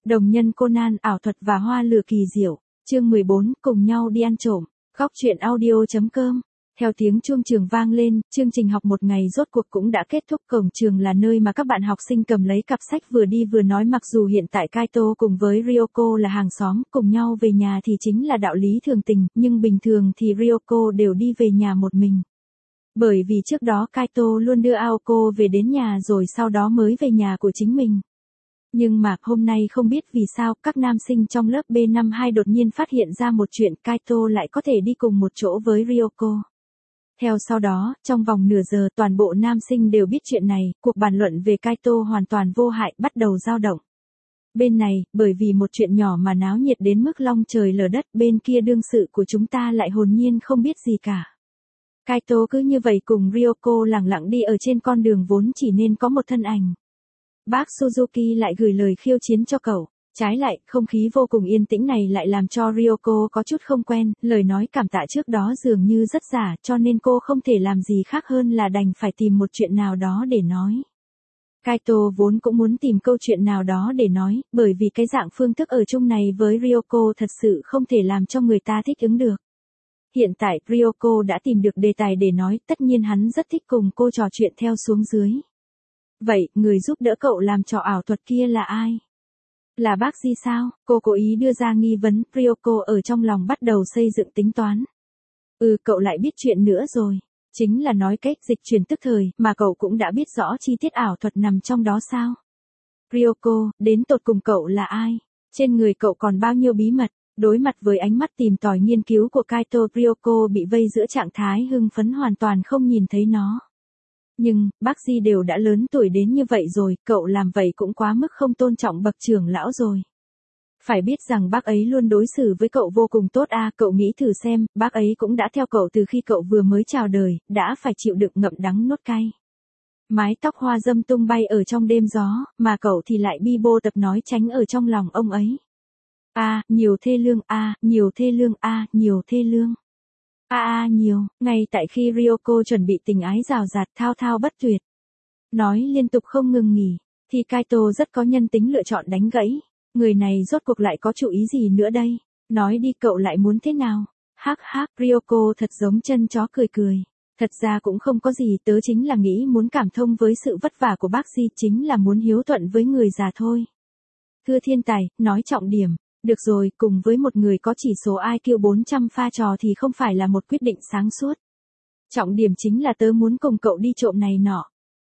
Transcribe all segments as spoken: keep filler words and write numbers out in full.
Đồng nhân Conan, ảo thuật và hoa lửa kỳ diệu. Chương mười bốn, cùng nhau đi ăn trộm. Góc truyện audio chấm com. Theo tiếng chuông trường vang lên, chương trình học một ngày rốt cuộc cũng đã kết thúc. Cổng trường là nơi mà các bạn học sinh cầm lấy cặp sách vừa đi vừa nói, mặc dù hiện tại Kaito cùng với Ryoko là hàng xóm, cùng nhau về nhà thì chính là đạo lý thường tình, nhưng bình thường thì Ryoko đều đi về nhà một mình. Bởi vì trước đó Kaito luôn đưa Aoko về đến nhà rồi sau đó mới về nhà của chính mình. Nhưng mà hôm nay không biết vì sao các nam sinh trong lớp B năm hai đột nhiên phát hiện ra một chuyện, Kaito lại có thể đi cùng một chỗ với Ryoko. Theo sau đó, trong vòng nửa giờ toàn bộ nam sinh đều biết chuyện này, cuộc bàn luận về Kaito hoàn toàn vô hại bắt đầu dao động. Bên này, bởi vì một chuyện nhỏ mà náo nhiệt đến mức long trời lở đất, bên kia đương sự của chúng ta lại hồn nhiên không biết gì cả. Kaito cứ như vậy cùng Ryoko lẳng lặng đi ở trên con đường vốn chỉ nên có một thân ảnh. Bác Suzuki lại gửi lời khiêu chiến cho cậu. Trái lại, không khí vô cùng yên tĩnh này lại làm cho Ryoko có chút không quen, lời nói cảm tạ trước đó dường như rất giả, cho nên cô không thể làm gì khác hơn là đành phải tìm một chuyện nào đó để nói. Kaito vốn cũng muốn tìm câu chuyện nào đó để nói, bởi vì cái dạng phương thức ở chung này với Ryoko thật sự không thể làm cho người ta thích ứng được. Hiện tại, Ryoko đã tìm được đề tài để nói, tất nhiên hắn rất thích cùng cô trò chuyện theo xuống dưới. Vậy, người giúp đỡ cậu làm trò ảo thuật kia là ai? Là bác Di sao? Cô cố ý đưa ra nghi vấn, Ryoko ở trong lòng bắt đầu xây dựng tính toán. Ừ, cậu lại biết chuyện nữa rồi. Chính là nói cách dịch chuyển tức thời, mà cậu cũng đã biết rõ chi tiết ảo thuật nằm trong đó sao? Ryoko, đến tột cùng cậu là ai? Trên người cậu còn bao nhiêu bí mật? Đối mặt với ánh mắt tìm tòi nghiên cứu của Kaito, Ryoko bị vây giữa trạng thái hưng phấn hoàn toàn không nhìn thấy nó. Nhưng, bác Di đều đã lớn tuổi đến như vậy rồi, cậu làm vậy cũng quá mức không tôn trọng bậc trưởng lão rồi. Phải biết rằng bác ấy luôn đối xử với cậu vô cùng tốt à, cậu nghĩ thử xem, bác ấy cũng đã theo cậu từ khi cậu vừa mới chào đời, đã phải chịu đựng ngậm đắng nuốt cay. Mái tóc hoa dâm tung bay ở trong đêm gió, mà cậu thì lại bi bô tập nói tránh ở trong lòng ông ấy. A, à, nhiều thê lương, a, à, nhiều thê lương, a, à, nhiều thê lương. A a à, nhiều, ngay tại khi Ryoko chuẩn bị tình ái rào rạt thao thao bất tuyệt. Nói liên tục không ngừng nghỉ, thì Kaito rất có nhân tính lựa chọn đánh gãy. Người này rốt cuộc lại có chủ ý gì nữa đây? Nói đi, cậu lại muốn thế nào? Hắc hắc, Ryoko thật giống chân chó cười cười. Thật ra cũng không có gì, tớ chính là nghĩ muốn cảm thông với sự vất vả của bác Di, chính là muốn hiếu thuận với người già thôi. Thưa thiên tài, nói trọng điểm. Được rồi, cùng với một người có chỉ số i kiu bốn trăm pha trò thì không phải là một quyết định sáng suốt. Trọng điểm chính là tớ muốn cùng cậu đi trộm này nọ.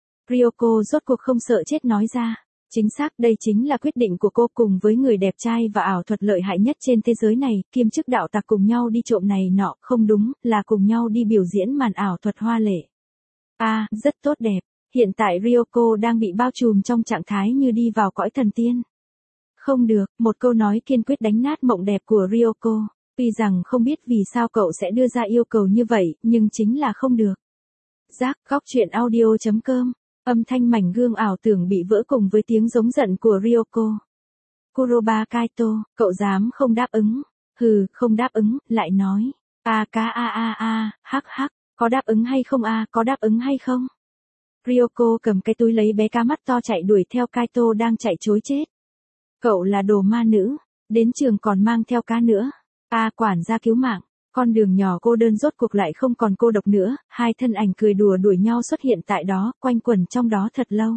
Ryoko rốt cuộc không sợ chết nói ra. Chính xác, đây chính là quyết định của cô cùng với người đẹp trai và ảo thuật lợi hại nhất trên thế giới này, kiêm chức đạo tặc cùng nhau đi trộm này nọ, không đúng, là cùng nhau đi biểu diễn màn ảo thuật hoa lệ. À, rất tốt đẹp. Hiện tại Ryoko đang bị bao trùm trong trạng thái như đi vào cõi thần tiên. Không được, một câu nói kiên quyết đánh nát mộng đẹp của Ryoko. Tuy rằng không biết vì sao cậu sẽ đưa ra yêu cầu như vậy, nhưng chính là không được. Giác, góc truyện audio chấm com. Âm thanh mảnh gương ảo tưởng bị vỡ cùng với tiếng giống giận của Ryoko. Kuroba Kaito, cậu dám không đáp ứng? Hừ, không đáp ứng, lại nói. A ca a a a, hắc hắc, có đáp ứng hay không a, có đáp ứng hay không? Ryoko cầm cái túi lấy bé cá mắt to chạy đuổi theo Kaito đang chạy trối chết. Cậu là đồ ma nữ, đến trường còn mang theo cá nữa. A à, quản gia cứu mạng, con đường nhỏ cô đơn rốt cuộc lại không còn cô độc nữa, hai thân ảnh cười đùa đuổi nhau xuất hiện tại đó, quanh quẩn trong đó thật lâu.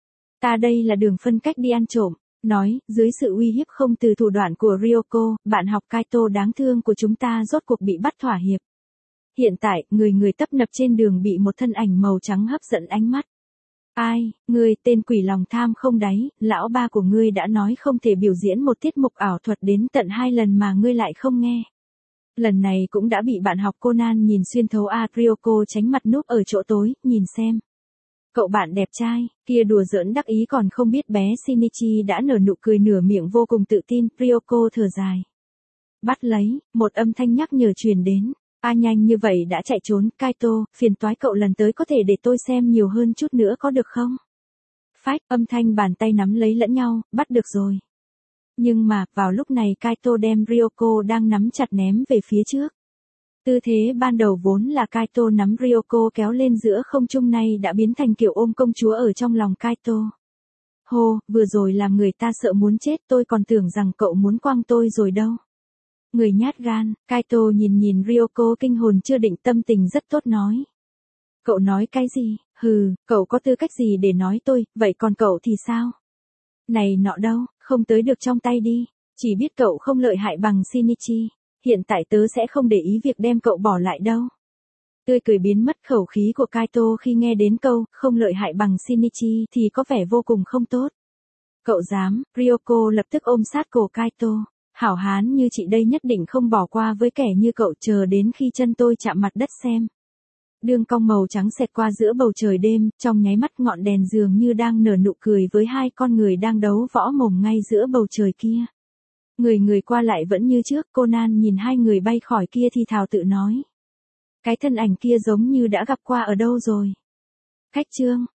Ta đây là đường phân cách đi ăn trộm, nói, dưới sự uy hiếp không từ thủ đoạn của Ryoko, bạn học Kaito đáng thương của chúng ta rốt cuộc bị bắt thỏa hiệp. Hiện tại, người người tấp nập trên đường bị một thân ảnh màu trắng hấp dẫn ánh mắt. Ai, ngươi tên quỷ lòng tham không đáy, lão ba của ngươi đã nói không thể biểu diễn một tiết mục ảo thuật đến tận hai lần mà ngươi lại không nghe. Lần này cũng đã bị bạn học Conan nhìn xuyên thấu a, Ryoko tránh mặt núp ở chỗ tối, nhìn xem. Cậu bạn đẹp trai, kia đùa giỡn đắc ý còn không biết bé Shinichi đã nở nụ cười nửa miệng vô cùng tự tin, Ryoko thở dài. Bắt lấy, một âm thanh nhắc nhở truyền đến. A à, nhanh như vậy đã chạy trốn, Kaito, phiền toái cậu lần tới có thể để tôi xem nhiều hơn chút nữa có được không? Phách, âm thanh bàn tay nắm lấy lẫn nhau, bắt được rồi. Nhưng mà, vào lúc này Kaito đem Ryoko đang nắm chặt ném về phía trước. Tư thế ban đầu vốn là Kaito nắm Ryoko kéo lên giữa không trung, nay đã biến thành kiểu ôm công chúa ở trong lòng Kaito. Hô, vừa rồi làm người ta sợ muốn chết, tôi còn tưởng rằng cậu muốn quăng tôi rồi đâu. Người nhát gan, Kaito nhìn nhìn Ryoko kinh hồn chưa định, tâm tình rất tốt nói. Cậu nói cái gì? Hừ, cậu có tư cách gì để nói tôi, vậy còn cậu thì sao? Này nọ đâu, không tới được trong tay đi, chỉ biết cậu không lợi hại bằng Shinichi, hiện tại tớ sẽ không để ý việc đem cậu bỏ lại đâu. Tươi cười biến mất, khẩu khí của Kaito khi nghe đến câu không lợi hại bằng Shinichi thì có vẻ vô cùng không tốt. Cậu dám? Ryoko lập tức ôm sát cổ Kaito. Hảo hán như chị đây nhất định không bỏ qua với kẻ như cậu, chờ đến khi chân tôi chạm mặt đất xem. Đường cong màu trắng xẹt qua giữa bầu trời đêm, trong nháy mắt ngọn đèn dường như đang nở nụ cười với hai con người đang đấu võ mồm ngay giữa bầu trời kia. Người người qua lại vẫn như trước, Conan nhìn hai người bay khỏi kia thì thào tự nói. Cái thân ảnh kia giống như đã gặp qua ở đâu rồi. Khách trương,